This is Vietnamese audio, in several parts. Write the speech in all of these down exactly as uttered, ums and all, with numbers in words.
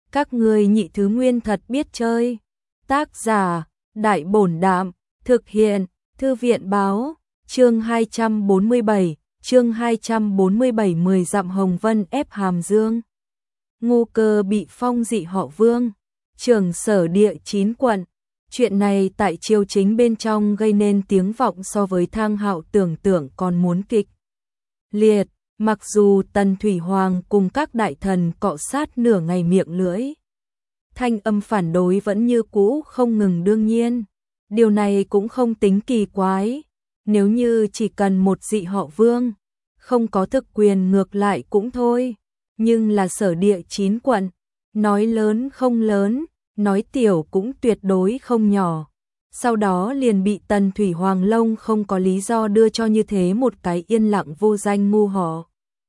Các ngươi nhị thứ nguyên thật biết chơi. Tác giả, Đại Bổn Đạm, thực hiện, Thư viện Báo, chương hai trăm bốn mươi bảy, chương hai trăm bốn mươi bảy mười dặm Hồng Vân ép Hàm Dương. Ngô Cơ bị phong dị họ Vương, trưởng sở địa chín quận. Chuyện này tại triều chính bên trong gây nên tiếng vọng so với Thang Hạo tưởng tượng còn muốn kịch liệt, mặc dù Tần Thủy Hoàng cùng các đại thần cọ sát nửa ngày miệng lưỡi. Thanh âm phản đối vẫn như cũ không ngừng. Đương nhiên, điều này cũng không tính kỳ quái, nếu như chỉ cần một dị họ Vương, không có thực quyền ngược lại cũng thôi, nhưng là sở địa chín quận, nói lớn không lớn, nói tiểu cũng tuyệt đối không nhỏ. Sau đó liền bị Tần Thủy Hoàng Long không có lý do đưa cho như thế một cái yên lặng vô danh ngu họ.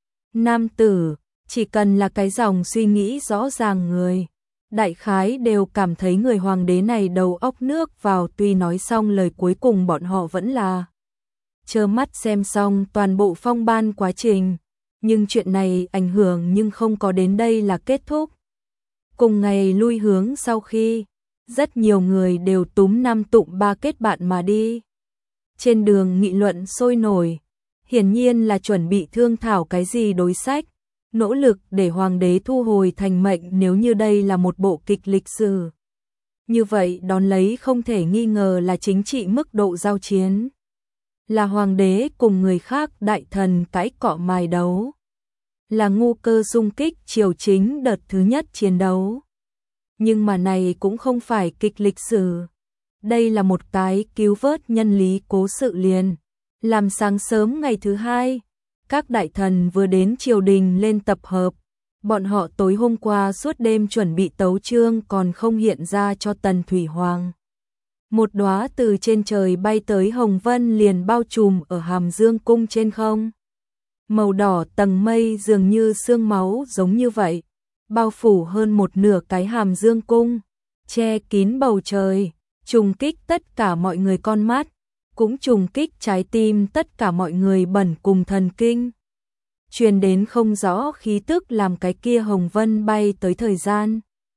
Nam tử, chỉ cần là cái dòng suy nghĩ rõ ràng người, đại khái đều cảm thấy người hoàng đế này đầu óc nước vào. Tuy nói xong lời cuối cùng bọn họ vẫn là trơ mắt xem xong toàn bộ phong ban quá trình, nhưng chuyện này ảnh hưởng nhưng không có đến đây là kết thúc. Cùng ngày lui hướng sau khi, rất nhiều người đều túm năm tụng ba kết bạn mà đi. Trên đường nghị luận sôi nổi, hiển nhiên là chuẩn bị thương thảo cái gì đối sách, nỗ lực để hoàng đế thu hồi thành mệnh. Nếu như đây là một bộ kịch lịch sử, như vậy đón lấy không thể nghi ngờ là chính trị mức độ giao chiến. Là hoàng đế cùng người khác đại thần cãi cọ mài đấu. Là Ngô Cơ xung kích triều chính đợt thứ nhất chiến đấu. Nhưng mà này cũng không phải kịch lịch sử. Đây là một cái cứu vớt nhân lý cố sự liền. Làm sáng sớm ngày thứ hai, các đại thần vừa đến triều đình lên tập hợp. Bọn họ tối hôm qua suốt đêm chuẩn bị tấu chương còn không hiện ra cho Tần Thủy Hoàng. Một đóa từ trên trời bay tới hồng vân liền bao trùm ở Hàm Dương cung trên không. Màu đỏ tầng mây dường như xương máu giống như vậy, bao phủ hơn một nửa cái Hàm Dương cung, che kín bầu trời, trùng kích tất cả mọi người con mắt, cũng trùng kích trái tim tất cả mọi người bẩn cùng thần kinh. Truyền đến không rõ khí tức làm cái kia hồng vân bay tới thời gian.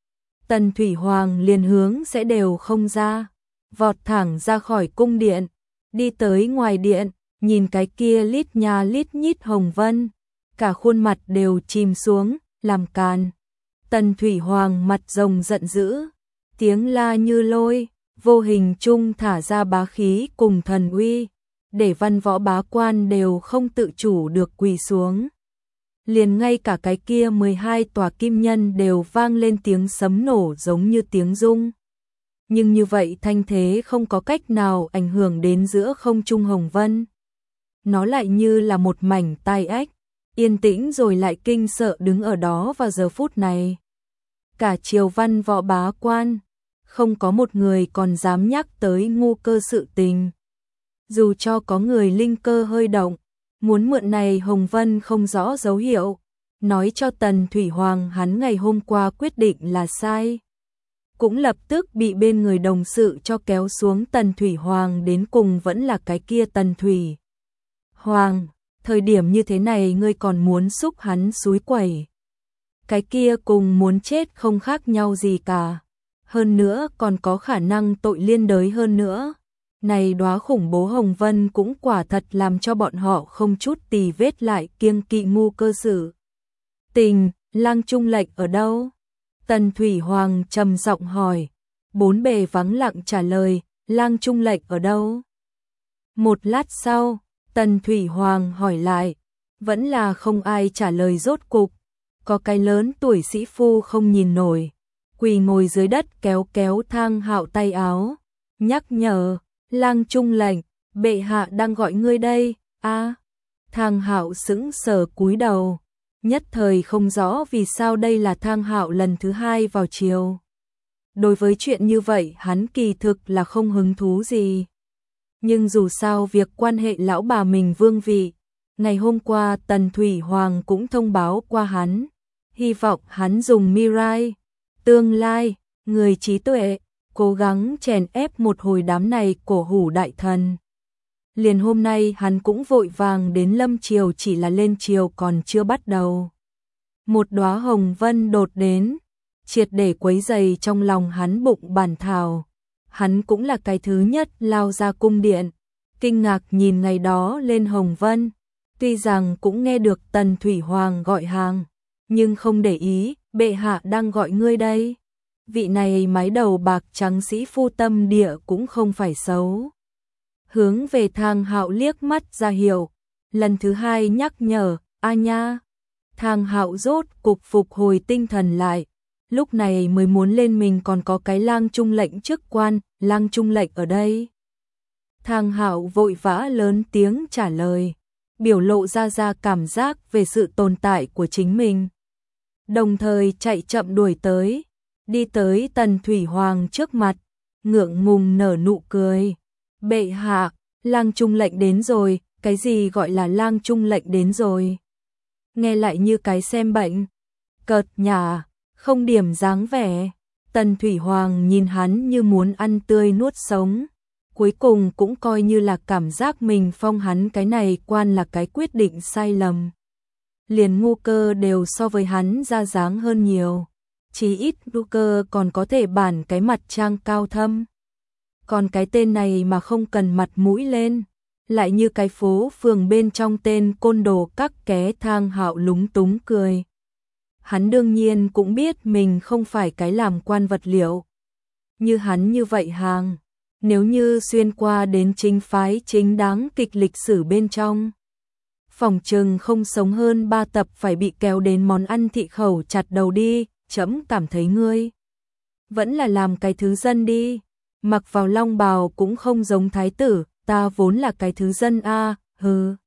Tần Thủy Hoàng liền hướng sẽ đều không ra, vọt thẳng ra khỏi cung điện, đi tới ngoài điện, nhìn cái kia lít nha lít nhít hồng vân, cả khuôn mặt đều chìm xuống, làm càn. Tần Thủy Hoàng mặt rồng giận dữ, tiếng la như lôi, vô hình chung thả ra bá khí cùng thần uy, để văn võ bá quan đều không tự chủ được quỳ xuống. Liền ngay cả cái kia mười hai tòa kim nhân đều vang lên tiếng sấm nổ giống như tiếng rung. Nhưng như vậy thanh thế không có cách nào ảnh hưởng đến giữa không trung hồng vân. Nó lại như là một mảnh tai ách, yên tĩnh rồi lại kinh sợ đứng ở đó vào giờ phút này. Cả triều văn võ bá quan, không có một người còn dám nhắc tới Ngô Cơ sự tình. Dù cho có người linh cơ hơi động, muốn mượn này hồng vân không rõ dấu hiệu, nói cho Tần Thủy Hoàng hắn ngày hôm qua quyết định là sai. Cũng lập tức bị bên người đồng sự cho kéo xuống. Tần Thủy Hoàng đến cùng vẫn là cái kia Tần Thủy Hoàng, thời điểm như thế này ngươi còn muốn xúc hắn xúi quẩy. Cái kia cùng muốn chết không khác nhau gì cả. Hơn nữa còn có khả năng tội liên đới hơn nữa. Này đóa khủng bố hồng vân cũng quả thật làm cho bọn họ không chút tì vết lại kiêng kỵ Ngô Cơ sự tình. Lang Trung Lệnh ở đâu? Tần Thủy Hoàng trầm giọng hỏi. Bốn bề vắng lặng trả lời, Lang Trung Lệnh ở đâu? Một lát sau, Tần Thủy Hoàng hỏi lại, vẫn là không ai trả lời. Rốt cục, có cái lớn tuổi sĩ phu không nhìn nổi, quỳ ngồi dưới đất kéo kéo Thang Hạo tay áo, nhắc nhở, Lang Trung Lệnh, bệ hạ đang gọi ngươi đây. A, Thang Hạo sững sờ cúi đầu, nhất thời không rõ vì sao đây là Thang Hạo lần thứ hai vào triều. Đối với chuyện như vậy hắn kỳ thực là không hứng thú gì. Nhưng dù sao việc quan hệ lão bà mình vương vị, ngày hôm qua Tần Thủy Hoàng cũng thông báo qua hắn, hy vọng hắn dùng Mirai, tương lai, người trí tuệ, cố gắng chèn ép một hồi đám này cổ hủ đại thần. Liền hôm nay hắn cũng vội vàng đến lâm triều, chỉ là lên triều còn chưa bắt đầu. Một đóa hồng vân đột đến, triệt để quấy rầy trong lòng hắn bụng bản thảo. Hắn cũng là cái thứ nhất lao ra cung điện, kinh ngạc nhìn ngày đó lên Hồng Vân. Tuy rằng cũng nghe được Tần Thủy Hoàng gọi hàng, nhưng không để ý, bệ hạ đang gọi ngươi đây. Vị này mái đầu bạc trắng sĩ phu tâm địa cũng không phải xấu. Hướng về Thang Hạo liếc mắt ra hiệu, lần thứ hai nhắc nhở, a nha. Thang Hạo rốt cục phục hồi tinh thần lại, lúc này mới muốn lên mình còn có cái lang trung lệnh chức quan, lang trung lệnh ở đây. Thang Hạo vội vã lớn tiếng trả lời, biểu lộ ra ra cảm giác về sự tồn tại của chính mình. Đồng thời chạy chậm đuổi tới, đi tới Tần Thủy Hoàng trước mặt, ngượng ngùng nở nụ cười. Bệ hạ, lang trung lệnh đến rồi, cái gì gọi là lang trung lệnh đến rồi? Nghe lại như cái xem bệnh. Cợt nhả, không điểm dáng vẻ. Tần Thủy Hoàng nhìn hắn như muốn ăn tươi nuốt sống. Cuối cùng cũng coi như là cảm giác mình phong hắn cái này quan là cái quyết định sai lầm. Liền Ngu Cơ đều so với hắn ra dáng hơn nhiều. Chí ít Ngu Cơ còn có thể bản cái mặt trang cao thâm. Còn cái tên này mà không cần mặt mũi lên, lại như cái phố phường bên trong tên côn đồ các ké. Thang Hạo lúng túng cười. Hắn đương nhiên cũng biết mình không phải cái làm quan vật liệu. Như hắn như vậy hàng, nếu như xuyên qua đến chính phái chính đáng kịch lịch sử bên trong, phòng trừng không sống hơn ba tập phải bị kéo đến món ăn thị khẩu chặt đầu đi. Trẫm cảm thấy ngươi vẫn là làm cái thứ dân đi, mặc vào long bào cũng không giống thái tử, ta vốn là cái thứ dân a, hừ.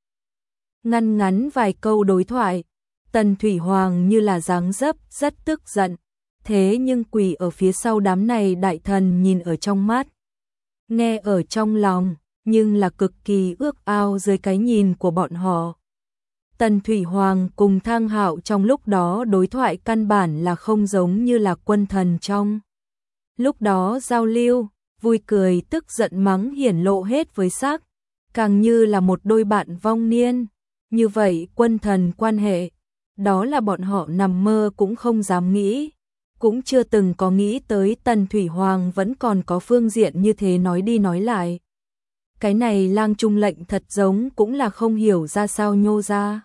Ngăn ngắn vài câu đối thoại, Tần Thủy Hoàng như là dáng dấp rất tức giận, thế nhưng quỳ ở phía sau đám này đại thần nhìn ở trong mắt, nghe ở trong lòng, nhưng là cực kỳ ước ao dưới cái nhìn của bọn họ. Tần Thủy Hoàng cùng Thang Hạo trong lúc đó đối thoại căn bản là không giống như là quân thần trong lúc đó giao lưu, vui cười tức giận mắng hiển lộ hết với sắc, càng như là một đôi bạn vong niên. Như vậy quân thần quan hệ, đó là bọn họ nằm mơ cũng không dám nghĩ, cũng chưa từng có nghĩ tới Tần Thủy Hoàng vẫn còn có phương diện như thế. Nói đi nói lại, cái này lang trung lệnh thật giống cũng là không hiểu ra sao nhô ra.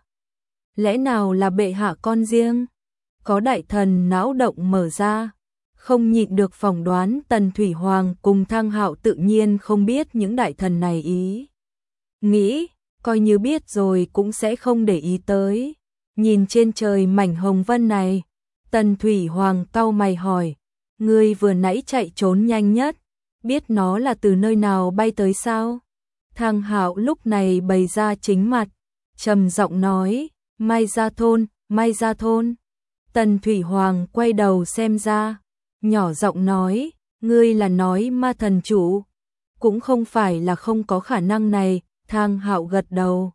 Lẽ nào là bệ hạ con riêng? Có đại thần não động mở ra, không nhịn được phỏng đoán Tần Thủy Hoàng cùng Thang Hạo tự nhiên không biết những đại thần này ý. Nghĩ, coi như biết rồi cũng sẽ không để ý tới. Nhìn trên trời mảnh hồng vân này, Tần Thủy Hoàng cau mày hỏi, ngươi vừa nãy chạy trốn nhanh nhất, biết nó là từ nơi nào bay tới sao? Thang Hạo lúc này bày ra chính mặt, trầm giọng nói, Mai Gia Thôn, Mai Gia Thôn. Tần Thủy Hoàng quay đầu xem ra, nhỏ giọng nói, ngươi là nói ma thần chủ? Cũng không phải là không có khả năng này. Thang Hạo gật đầu.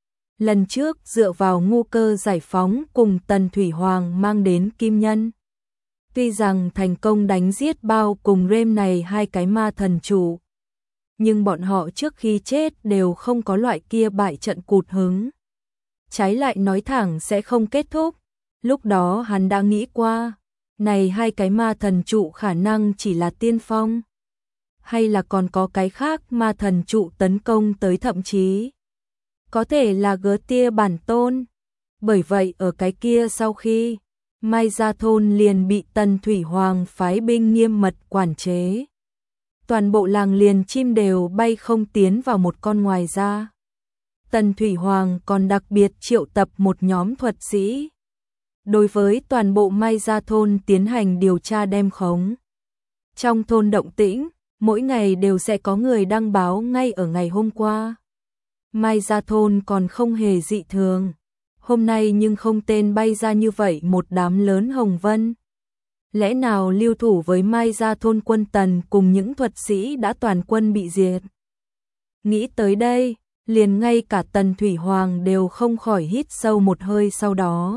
Lần trước dựa vào Ngu Cơ giải phóng cùng Tần Thủy Hoàng mang đến kim nhân, tuy rằng thành công đánh giết Bao cùng Rêm này hai cái ma thần chủ, nhưng bọn họ trước khi chết đều không có loại kia bại trận cụt hứng. Trái lại nói thẳng sẽ không kết thúc. Lúc đó hắn đã nghĩ qua, này hai cái ma thần trụ khả năng chỉ là tiên phong, hay là còn có cái khác ma thần trụ tấn công tới, thậm chí có thể là gớ tia bản tôn. Bởi vậy ở cái kia sau khi Mai Gia Thôn liền bị Tần Thủy Hoàng phái binh nghiêm mật quản chế, toàn bộ làng liền chim đều bay không tiến vào một con. Ngoài ra Tần Thủy Hoàng còn đặc biệt triệu tập một nhóm thuật sĩ, đối với toàn bộ Mai Gia Thôn tiến hành điều tra đem khống. Trong thôn động tĩnh, mỗi ngày đều sẽ có người đăng báo ngay ở ngày hôm qua. Mai Gia Thôn còn không hề dị thường, hôm nay nhưng không tên bay ra như vậy một đám lớn hồng vân. Lẽ nào lưu thủ với Mai Gia Thôn quân Tần cùng những thuật sĩ đã toàn quân bị diệt? Nghĩ tới đây, liền ngay cả Tần Thủy Hoàng đều không khỏi hít sâu một hơi. Sau đó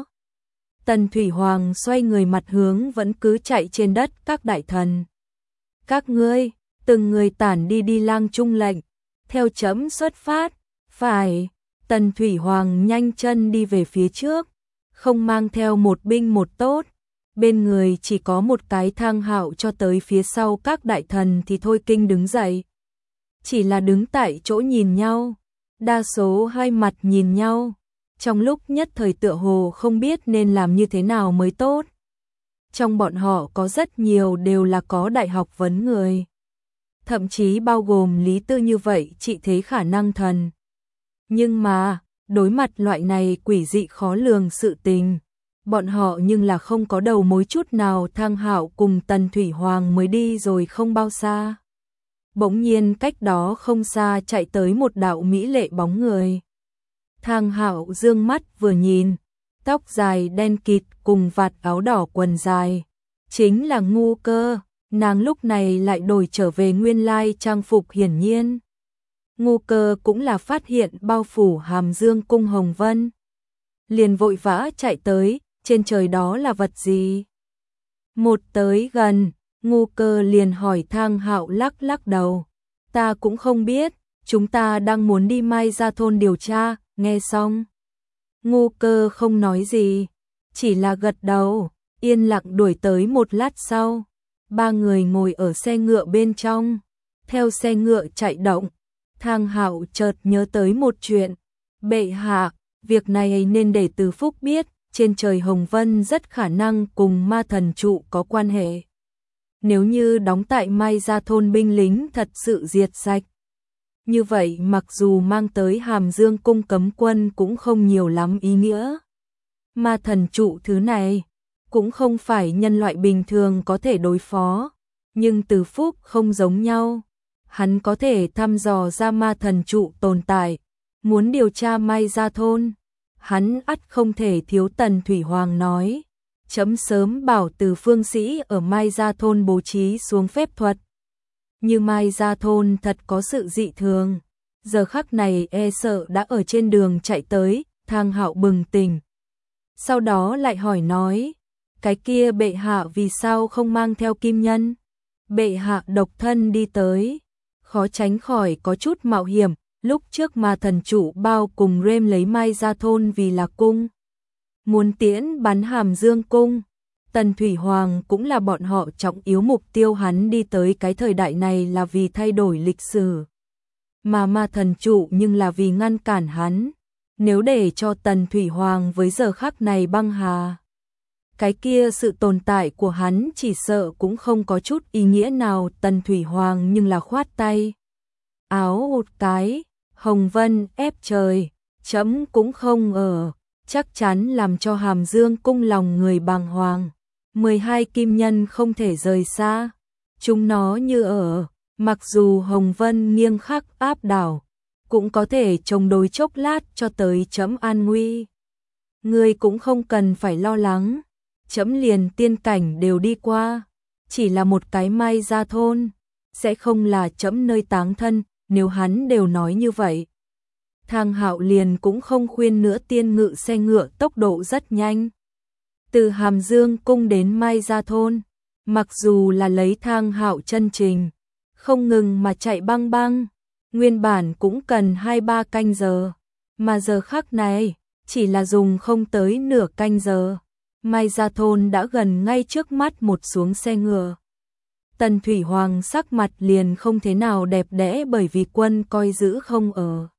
Tần Thủy Hoàng xoay người mặt hướng vẫn cứ chạy trên đất các đại thần. Các ngươi, từng người tản đi đi lang trung lệnh, theo chấm xuất phát. Phải. Tần Thủy Hoàng nhanh chân đi về phía trước, không mang theo một binh một tốt, bên người chỉ có một cái Thang Hạo cho tới phía sau các đại thần thì Thôi Kinh đứng dậy. Chỉ là đứng tại chỗ nhìn nhau, đa số hai mặt nhìn nhau, trong lúc nhất thời tựa hồ không biết nên làm như thế nào mới tốt. Trong bọn họ có rất nhiều đều là có đại học vấn người, thậm chí bao gồm Lý Tư như vậy trị thế khả năng thần. Nhưng mà, đối mặt loại này quỷ dị khó lường sự tình, bọn họ nhưng là không có đầu mối chút nào. Thang Hạo cùng Tần Thủy Hoàng mới đi rồi không bao xa. Bỗng nhiên cách đó không xa chạy tới một đạo mỹ lệ bóng người. Thang Hạo dương mắt vừa nhìn, tóc dài đen kịt cùng vạt áo đỏ quần dài, chính là Ngu Cơ. Nàng lúc này lại đổi trở về nguyên lai trang phục hiển nhiên. Ngu Cơ cũng là phát hiện bao phủ Hàm Dương cung hồng vân, liền vội vã chạy tới, trên trời đó là vật gì? Một tới gần, Ngu Cơ liền hỏi. Thang Hạo lắc lắc đầu, ta cũng không biết, chúng ta đang muốn đi Mai Gia thôn điều tra. Nghe xong, Ngu Cơ không nói gì, chỉ là gật đầu, yên lặng đuổi tới. Một lát sau, ba người ngồi ở xe ngựa bên trong, theo xe ngựa chạy động. Thang Hạo chợt nhớ tới một chuyện, bệ hạ, việc này nên để Từ Phúc biết, trên trời hồng vân rất khả năng cùng ma thần trụ có quan hệ. Nếu như đóng tại Mai Gia thôn binh lính thật sự diệt sạch, như vậy mặc dù mang tới Hàm Dương cung cấm quân cũng không nhiều lắm ý nghĩa. Ma thần trụ thứ này cũng không phải nhân loại bình thường có thể đối phó, nhưng Từ Phúc không giống nhau, hắn có thể thăm dò ra ma thần trụ tồn tại, muốn điều tra Mai Gia thôn, hắn ắt không thể thiếu. Tần Thủy Hoàng nói, chấm sớm bảo Từ phương sĩ ở Mai Gia thôn bố trí xuống phép thuật. Như Mai Gia thôn thật có sự dị thường, giờ khắc này e sợ đã ở trên đường chạy tới. Thang Hạo bừng tỉnh, sau đó lại hỏi nói, cái kia bệ hạ vì sao không mang theo kim nhân? Bệ hạ độc thân đi tới, khó tránh khỏi có chút mạo hiểm. Lúc trước mà thần chủ bao cùng Rêm lấy Mai Gia thôn vì là cung, muốn tiễn bắn Hàm Dương cung. Tần Thủy Hoàng cũng là bọn họ trọng yếu mục tiêu, hắn đi tới cái thời đại này là vì thay đổi lịch sử, mà ma thần trụ nhưng là vì ngăn cản hắn. Nếu để cho Tần Thủy Hoàng với giờ khắc này băng hà, cái kia sự tồn tại của hắn chỉ sợ cũng không có chút ý nghĩa nào. Tần Thủy Hoàng nhưng là khoát tay áo một cái, hồng vân ép trời, chấm cũng không ở, chắc chắn làm cho Hàm Dương cung lòng người bàng hoàng. mười hai kim nhân không thể rời xa, chúng nó như ở, mặc dù hồng vân nghiêng khắc áp đảo, cũng có thể chống đối chốc lát cho tới chấm an nguy. Ngươi cũng không cần phải lo lắng, chấm liền tiên cảnh đều đi qua, chỉ là một cái Mai Gia thôn, sẽ không là chấm nơi táng thân. Nếu hắn đều nói như vậy, Thang Hạo liền cũng không khuyên nữa. Tiên ngự xe ngựa tốc độ rất nhanh, từ Hàm Dương cung đến Mai Gia thôn, mặc dù là lấy Thang Hạo chân trình, không ngừng mà chạy băng băng, nguyên bản cũng cần hai ba canh giờ, mà giờ khắc này, chỉ là dùng không tới nửa canh giờ, Mai Gia thôn đã gần ngay trước mắt. Một xuống xe ngựa, Tần Thủy Hoàng sắc mặt liền không thế nào đẹp đẽ, bởi vì quân coi giữ không ở.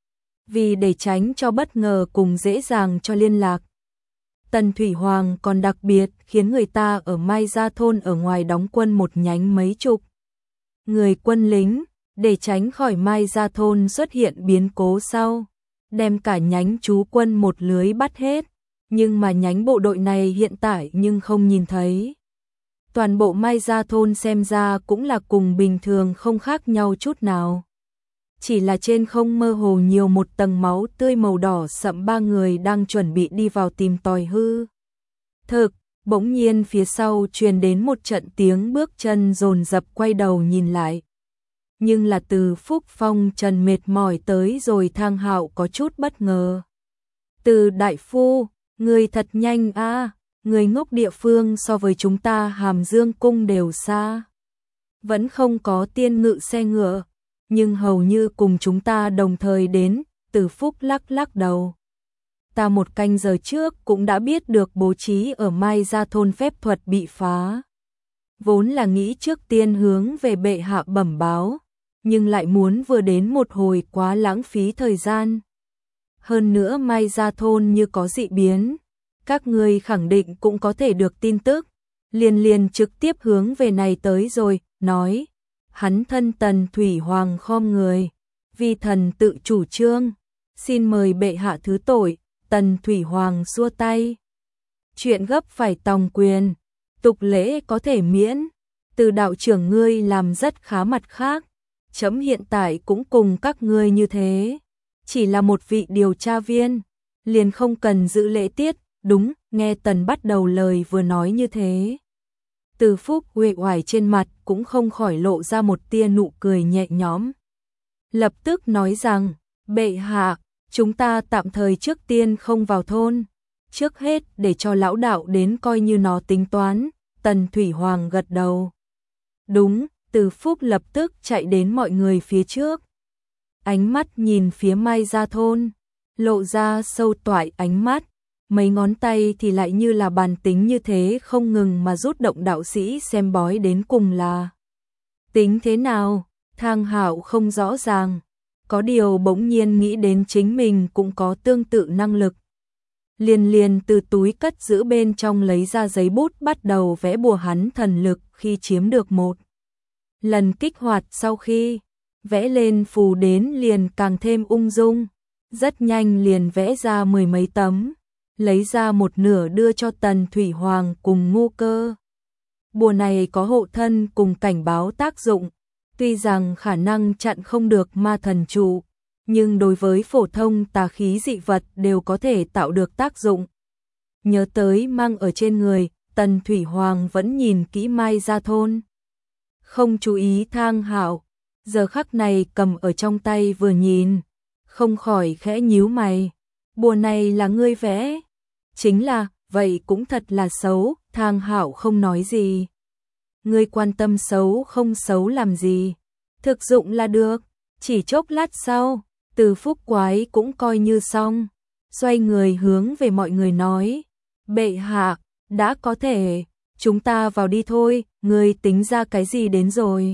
Vì để tránh cho bất ngờ cùng dễ dàng cho liên lạc, Tần Thủy Hoàng còn đặc biệt khiến người ta ở Mai Gia thôn ở ngoài đóng quân một nhánh mấy chục người quân lính, để tránh khỏi Mai Gia thôn xuất hiện biến cố sau, đem cả nhánh trú quân một lưới bắt hết. Nhưng mà nhánh bộ đội này hiện tại nhưng không nhìn thấy. Toàn bộ Mai Gia thôn xem ra cũng là cùng bình thường không khác nhau chút nào. Chỉ là trên không mơ hồ nhiều một tầng máu tươi màu đỏ sậm. Ba người đang chuẩn bị đi vào tìm tòi hư thực, bỗng nhiên phía sau truyền đến một trận tiếng bước chân dồn dập, quay đầu nhìn lại. Nhưng là Từ Phúc Phong Trần mệt mỏi tới rồi. Thang Hạo có chút bất ngờ. Từ đại phu, người thật nhanh a, à, người ngốc địa phương so với chúng ta Hàm Dương cung đều xa. Vẫn không có tiên ngự xe ngựa, nhưng hầu như cùng chúng ta đồng thời đến. Từ Phúc lắc lắc đầu. ta một canh giờ trước cũng đã biết được bố trí ở Mai Gia thôn phép thuật bị phá. Vốn là nghĩ trước tiên hướng về bệ hạ bẩm báo, nhưng lại muốn vừa đến một hồi quá lãng phí thời gian. Hơn nữa Mai Gia thôn như có dị biến, các ngươi khẳng định cũng có thể được tin tức, liền liền trực tiếp hướng về này tới rồi, nói, hắn thân Tần Thủy Hoàng khom người, vi thần tự chủ trương, xin mời bệ hạ thứ tội. Tần Thủy Hoàng xua tay, chuyện gấp phải tòng quyền, tục lễ có thể miễn, từ đạo trưởng ngươi làm rất khá, mặt khác, chấm hiện tại cũng cùng các ngươi như thế, chỉ là một vị điều tra viên, liền không cần giữ lễ tiết. Đúng, nghe Tần bắt đầu lời vừa nói như thế, Từ Phúc uể oải trên mặt cũng không khỏi lộ ra một tia nụ cười nhẹ nhõm. Lập tức nói rằng, bệ hạ, chúng ta tạm thời trước tiên không vào thôn, trước hết để cho lão đạo đến coi như nó tính toán. Tần Thủy Hoàng gật đầu. Đúng, Từ Phúc lập tức chạy đến mọi người phía trước. Ánh mắt nhìn phía Mai Gia thôn, lộ ra sâu toại ánh mắt, mấy ngón tay thì lại như là bàn tính như thế không ngừng mà rút động đạo sĩ xem bói đến cùng là. Tính thế nào, Thang Hạo không rõ ràng, có điều bỗng nhiên nghĩ đến chính mình cũng có tương tự năng lực. Liền liền từ túi cất giữ bên trong lấy ra giấy bút bắt đầu vẽ bùa hắn thần lực khi chiếm được một lần kích hoạt, sau khi vẽ lên phù đến liền càng thêm ung dung, rất nhanh liền vẽ ra mười mấy tấm, lấy ra một nửa đưa cho Tần Thủy Hoàng cùng Ngô Cơ. Bùa này có hộ thân cùng cảnh báo tác dụng, tuy rằng khả năng chặn không được ma thần trụ, nhưng đối với phổ thông tà khí dị vật đều có thể tạo được tác dụng. Nhớ tới mang ở trên người, Tần Thủy Hoàng vẫn nhìn kỹ Mai Gia thôn. Không chú ý Thang Hạo, giờ khắc này cầm ở trong tay vừa nhìn, không khỏi khẽ nhíu mày. Bùa này là ngươi vẽ? Chính là, vậy cũng thật là xấu. Thang Hạo không nói gì. Ngươi quan tâm xấu không xấu làm gì? Thực dụng là được. Chỉ chốc lát sau, Từ Phúc quái cũng coi như xong, xoay người hướng về mọi người nói, bệ hạ, đã có thể, chúng ta vào đi thôi. Ngươi tính ra cái gì đến rồi?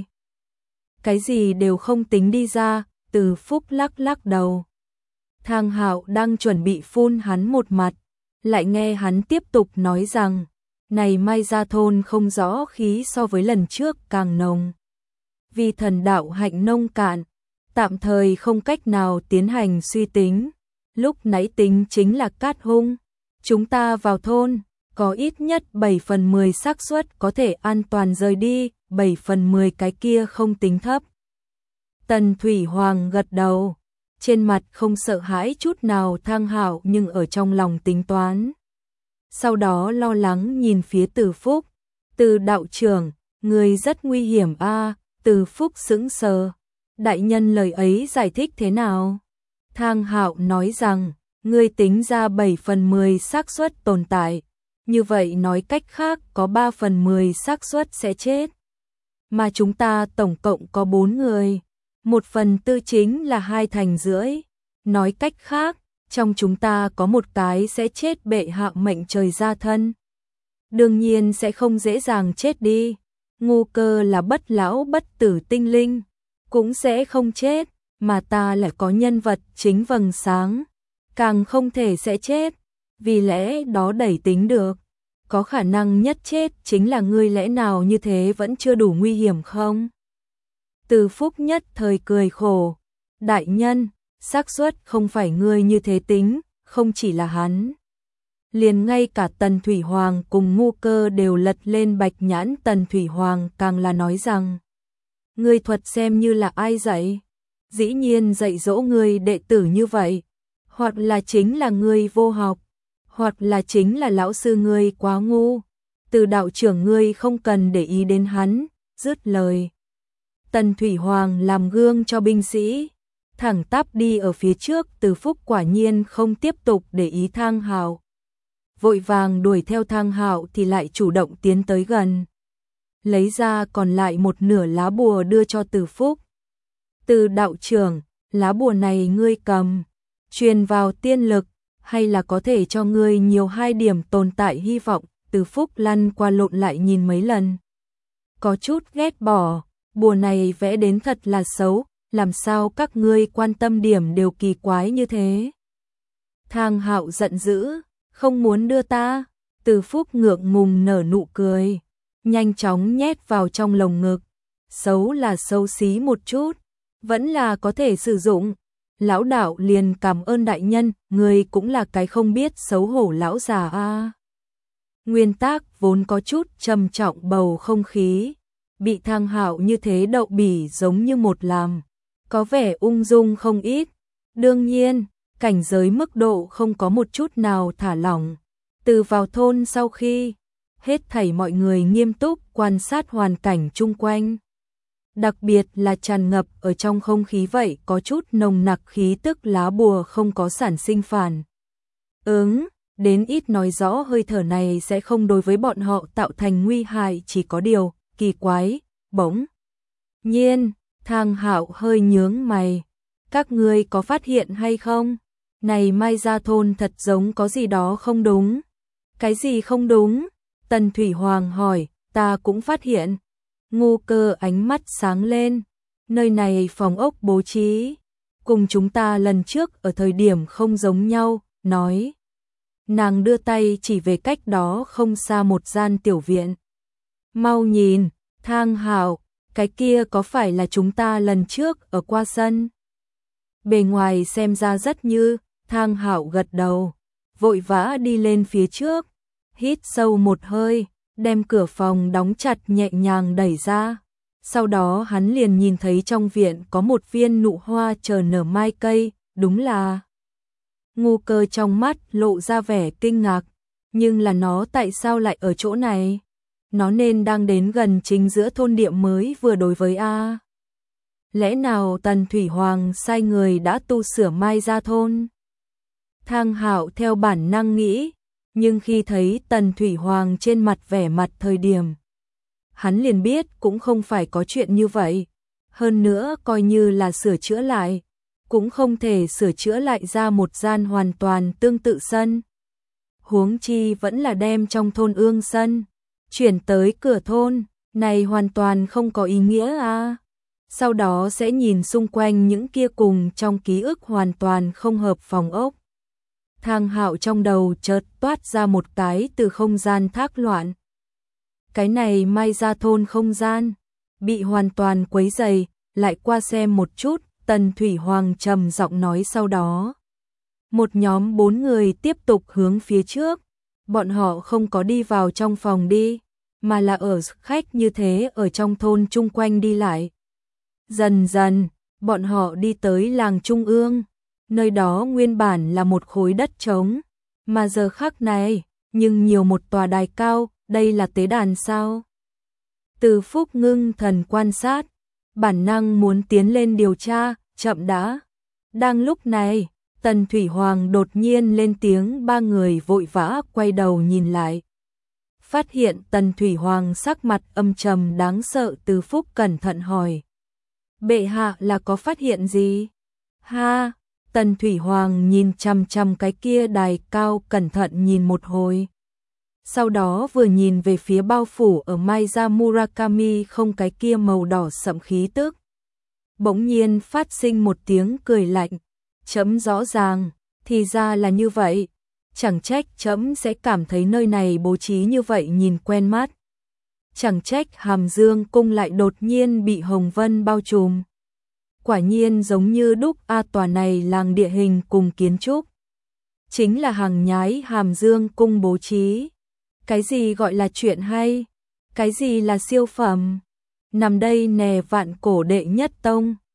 Cái gì đều không tính đi ra. Từ Phúc lắc lắc đầu. Thang Hạo đang chuẩn bị phun hắn một mặt, lại nghe hắn tiếp tục nói rằng, này Mai Gia thôn không rõ khí so với lần trước càng nồng. Vì thần đạo hạnh nông cạn, tạm thời không cách nào tiến hành suy tính, lúc nãy tính chính là cát hung. Chúng ta vào thôn, có ít nhất bảy phần mười xác suất có thể an toàn rời đi, bảy phần mười cái kia không tính thấp. Tần Thủy Hoàng gật đầu, trên mặt không sợ hãi chút nào Thang Hạo nhưng ở trong lòng tính toán. Sau đó lo lắng nhìn phía Từ Phúc, Từ đạo trưởng, người rất nguy hiểm a. À, Từ Phúc sững sờ, đại nhân lời ấy giải thích thế nào? Thang Hạo nói rằng, ngươi tính ra bảy phần mười xác suất tồn tại, như vậy nói cách khác có ba phần mười xác suất sẽ chết. Mà chúng ta tổng cộng có bốn người, một phần tư chính là hai thành rưỡi. Nói cách khác, trong chúng ta có một cái sẽ chết, bệ hạ mệnh trời ra thân. Đương nhiên sẽ không dễ dàng chết đi. Ngô Cơ là bất lão bất tử tinh linh, cũng sẽ không chết, mà ta lại có nhân vật chính vầng sáng, càng không thể sẽ chết, vì lẽ đó đẩy tính được. Có khả năng nhất chết chính là ngươi, lẽ nào như thế vẫn chưa đủ nguy hiểm không? Từ Phúc nhất thời cười khổ, đại nhân, xác suất không phải ngươi như thế tính, không chỉ là hắn. Liền ngay cả Tần Thủy Hoàng cùng Ngô Cơ đều lật lên bạch nhãn. Tần Thủy Hoàng càng là nói rằng, ngươi thuật xem như là ai dạy? Dĩ nhiên dạy dỗ ngươi đệ tử như vậy, hoặc là chính là ngươi vô học, hoặc là chính là lão sư ngươi quá ngu. Từ đạo trưởng ngươi không cần để ý đến hắn. Dứt lời, Tần Thủy Hoàng làm gương cho binh sĩ, thẳng tắp đi ở phía trước. Từ Phúc quả nhiên không tiếp tục để ý Thang Hạo, vội vàng đuổi theo Thang Hạo thì lại chủ động tiến tới gần, lấy ra còn lại một nửa lá bùa đưa cho Từ Phúc. Từ đạo trưởng, lá bùa này ngươi cầm, truyền vào tiên lực, hay là có thể cho ngươi nhiều hai điểm tồn tại hy vọng. Từ Phúc lăn qua lộn lại nhìn mấy lần. Có chút ghét bỏ, bùa này vẽ đến thật là xấu, làm sao các ngươi quan tâm điểm đều kỳ quái như thế. Thang Hạo giận dữ, không muốn đưa ta. Từ Phúc ngượng ngùng nở nụ cười, nhanh chóng nhét vào trong lồng ngực. Xấu là xấu xí một chút, vẫn là có thể sử dụng. Lão đạo liền cảm ơn đại nhân, người cũng là cái không biết xấu hổ lão già a. Nguyên Tắc vốn có chút trầm trọng bầu không khí, bị Thang Hạo như thế đậu bỉ giống như một làm, có vẻ ung dung không ít. Đương nhiên, cảnh giới mức độ không có một chút nào thả lỏng. Từ vào thôn sau khi, hết thảy mọi người nghiêm túc quan sát hoàn cảnh chung quanh. Đặc biệt là tràn ngập ở trong không khí vậy có chút nồng nặc khí tức lá bùa không có sản sinh phản ứng, đến ít nói rõ hơi thở này sẽ không đối với bọn họ tạo thành nguy hại, chỉ có điều kỳ quái. Bỗng nhiên, Thang Hạo hơi nhướng mày, các ngươi có phát hiện hay không? Này Mai Gia thôn thật giống có gì đó không đúng. Cái gì không đúng? Tần Thủy Hoàng hỏi. Ta cũng phát hiện. Ngu Cơ ánh mắt sáng lên, nơi này phòng ốc bố trí cùng chúng ta lần trước ở thời điểm không giống nhau, nói. Nàng đưa tay chỉ về cách đó không xa một gian tiểu viện. Mau nhìn, Thang Hạo, cái kia có phải là chúng ta lần trước ở qua sân? Bề ngoài xem ra rất như. Thang Hạo gật đầu, vội vã đi lên phía trước, hít sâu một hơi, đem cửa phòng đóng chặt nhẹ nhàng đẩy ra. Sau đó hắn liền nhìn thấy trong viện có một viên nụ hoa chờ nở mai cây, đúng là. Ngu Cơ trong mắt lộ ra vẻ kinh ngạc, nhưng là nó tại sao lại ở chỗ này? Nó nên đang đến gần chính giữa thôn địa mới vừa đối với a. Lẽ nào Tần Thủy Hoàng sai người đã tu sửa Mai Gia thôn? Thang Hạo theo bản năng nghĩ, nhưng khi thấy Tần Thủy Hoàng trên mặt vẻ mặt thời điểm, hắn liền biết cũng không phải có chuyện như vậy. Hơn nữa coi như là sửa chữa lại, cũng không thể sửa chữa lại ra một gian hoàn toàn tương tự sân. Huống chi vẫn là đem trong thôn ương sân chuyển tới cửa thôn, này hoàn toàn không có ý nghĩa à. Sau đó sẽ nhìn xung quanh những kia cùng trong ký ức hoàn toàn không hợp phòng ốc. Thang Hạo trong đầu chợt toát ra một cái từ không gian thác loạn. Cái này Mai Gia thôn không gian bị hoàn toàn quấy rầy, lại qua xem một chút. Tần Thủy Hoàng trầm giọng nói. Sau đó một nhóm bốn người tiếp tục hướng phía trước. Bọn họ không có đi vào trong phòng đi, mà là ở khách như thế ở trong thôn chung quanh đi lại. Dần dần, bọn họ đi tới làng Trung ương. Nơi đó nguyên bản là một khối đất trống, mà giờ khắc này, nhưng nhiều một tòa đài cao, đây là tế đàn sao? Từ Phúc ngưng thần quan sát, bản năng muốn tiến lên điều tra, chậm đã. Đang lúc này, Tần Thủy Hoàng đột nhiên lên tiếng, ba người vội vã quay đầu nhìn lại. Phát hiện Tần Thủy Hoàng sắc mặt âm trầm đáng sợ. Từ Phúc cẩn thận hỏi. Bệ hạ là có phát hiện gì? Ha! Tần Thủy Hoàng nhìn chằm chằm cái kia đài cao cẩn thận nhìn một hồi. Sau đó vừa nhìn về phía bao phủ ở Mai Gia Murakami không cái kia màu đỏ sẫm khí tức. Bỗng nhiên phát sinh một tiếng cười lạnh. Chấm rõ ràng, thì ra là như vậy. Chẳng trách chấm sẽ cảm thấy nơi này bố trí như vậy nhìn quen mắt. Chẳng trách Hàm Dương cung lại đột nhiên bị hồng vân bao trùm. Quả nhiên giống như đúc a tòa này làng địa hình cùng kiến trúc. Chính là hàng nhái Hàm Dương cung bố trí. Cái gì gọi là chuyện hay? Cái gì là siêu phẩm? Nằm đây nè vạn cổ đệ nhất tông.